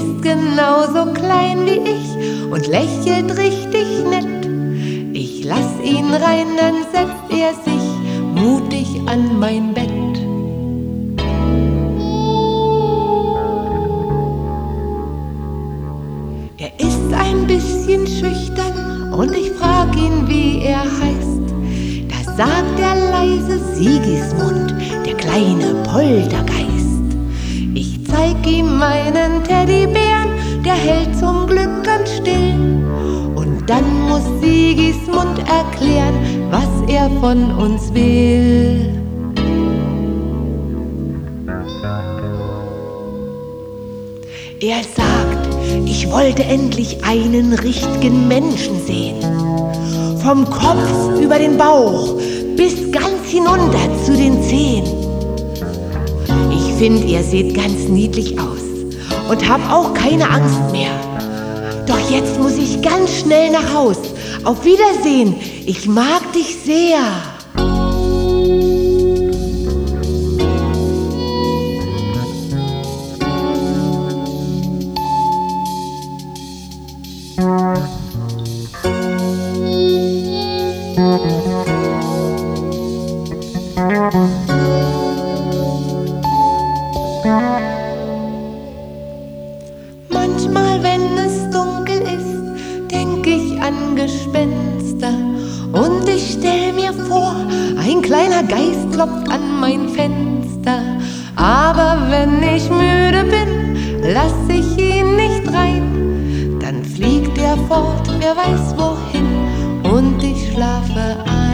ist genauso klein wie ich und lächelt richtig nett. Ich lass ihn rein, dann setzt er sich mutig an mein Bett. Er ist ein bisschen schüchtern und ich frag ihn, wie er heißt. Da sagt er leise: Sigismund, der kleine Poltergeist. Ich zeig ihm meinen Teddybären, der hält zum Glück ganz still. Und dann muss Sigismund erklären, was er von uns will. Er sagt, ich wollte endlich einen richtigen Menschen sehen. Vom Kopf über den Bauch bis ganz hinunter zu den Zehen. Ich find, ihr seht ganz niedlich aus und hab auch keine Angst mehr. Doch jetzt muss ich ganz schnell nach Haus. Auf Wiedersehen, ich mag dich sehr. Manchmal, wenn es dunkel ist, denk ich an Gespenster. Und ich stell mir vor, ein kleiner Geist klopft an mein Fenster. Aber wenn ich müde bin, lass ich ihn nicht rein. Dann fliegt er fort, wer weiß wohin, und ich schlafe ein.